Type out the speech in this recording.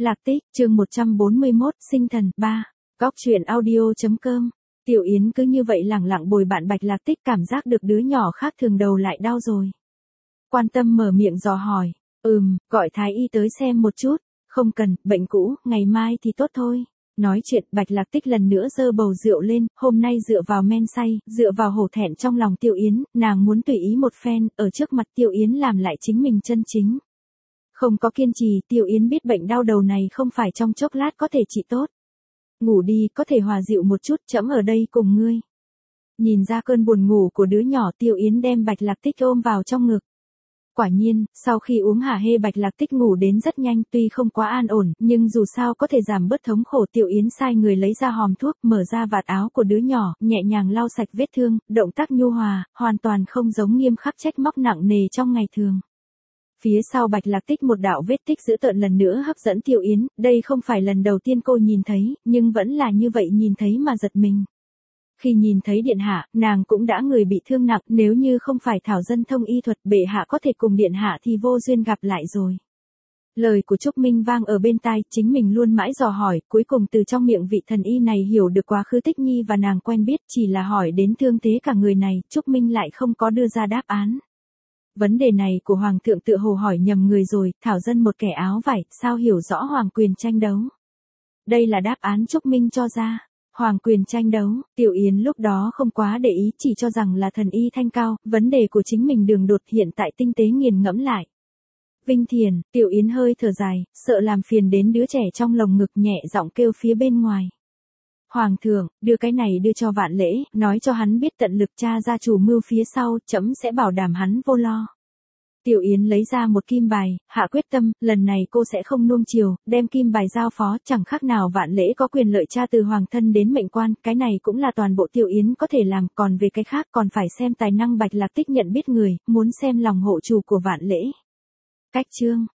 Lạc Tích, chương 141, sinh thần, 3. Góc truyện audio.com. Tiểu Yến cứ như vậy lẳng lặng bồi bạn Bạch Lạc Tích, cảm giác được đứa nhỏ khác thường đầu lại đau rồi. Quan tâm mở miệng dò hỏi, gọi Thái y tới xem một chút. Không cần, bệnh cũ, ngày mai thì tốt thôi. Nói chuyện, Bạch Lạc Tích lần nữa giơ bầu rượu lên, hôm nay dựa vào men say, dựa vào hổ thẹn trong lòng Tiểu Yến, nàng muốn tùy ý một phen, ở trước mặt Tiểu Yến làm lại chính mình chân chính. Không có kiên trì, Tiểu Yến biết bệnh đau đầu này không phải trong chốc lát có thể trị tốt. Ngủ đi, có thể hòa dịu một chút, trẫm ở đây cùng ngươi. Nhìn ra cơn buồn ngủ của đứa nhỏ, Tiểu Yến đem Bạch Lạc Tích ôm vào trong ngực. Quả nhiên, sau khi uống hả hê Bạch Lạc Tích ngủ đến rất nhanh, tuy không quá an ổn, nhưng dù sao có thể giảm bớt thống khổ. Tiểu Yến sai người lấy ra hòm thuốc, mở ra vạt áo của đứa nhỏ, nhẹ nhàng lau sạch vết thương, động tác nhu hòa, hoàn toàn không giống nghiêm khắc trách móc nặng nề trong ngày thường. Phía sau Bạch Lạc Tích một đạo vết tích dữ tợn lần nữa hấp dẫn Tiểu Yến, đây không phải lần đầu tiên cô nhìn thấy, nhưng vẫn là như vậy nhìn thấy mà giật mình. Khi nhìn thấy điện hạ, nàng cũng đã người bị thương nặng, nếu như không phải thảo dân thông y thuật, bệ hạ có thể cùng điện hạ thì vô duyên gặp lại rồi. Lời của Trúc Minh vang ở bên tai, chính mình luôn mãi dò hỏi, cuối cùng từ trong miệng vị thần y này hiểu được quá khứ Tích Nhi và nàng quen biết, chỉ là hỏi đến thương thế cả người này, Trúc Minh lại không có đưa ra đáp án. Vấn đề này của Hoàng thượng tựa hồ hỏi nhầm người rồi, thảo dân một kẻ áo vải, sao hiểu rõ hoàng quyền tranh đấu. Đây là đáp án Trúc Minh cho ra. Hoàng quyền tranh đấu, Tiểu Yến lúc đó không quá để ý, chỉ cho rằng là thần y thanh cao, vấn đề của chính mình đường đột hiện tại tinh tế nghiền ngẫm lại. Vinh Thiền, Tiểu Yến hơi thở dài, sợ làm phiền đến đứa trẻ trong lồng ngực, nhẹ giọng kêu phía bên ngoài. Hoàng thượng, đưa cái này đưa cho Vạn Lễ, nói cho hắn biết tận lực tra ra chủ mưu phía sau, trẫm sẽ bảo đảm hắn vô lo. Tiểu Yến lấy ra một kim bài, hạ quyết tâm, lần này cô sẽ không nuông chiều, đem kim bài giao phó, chẳng khác nào Vạn Lễ có quyền lợi tra từ hoàng thân đến mệnh quan, cái này cũng là toàn bộ Tiểu Yến có thể làm, còn về cái khác còn phải xem tài năng Bạch Lạc Tích nhận biết người, muốn xem lòng hộ chủ của Vạn Lễ. Cách chương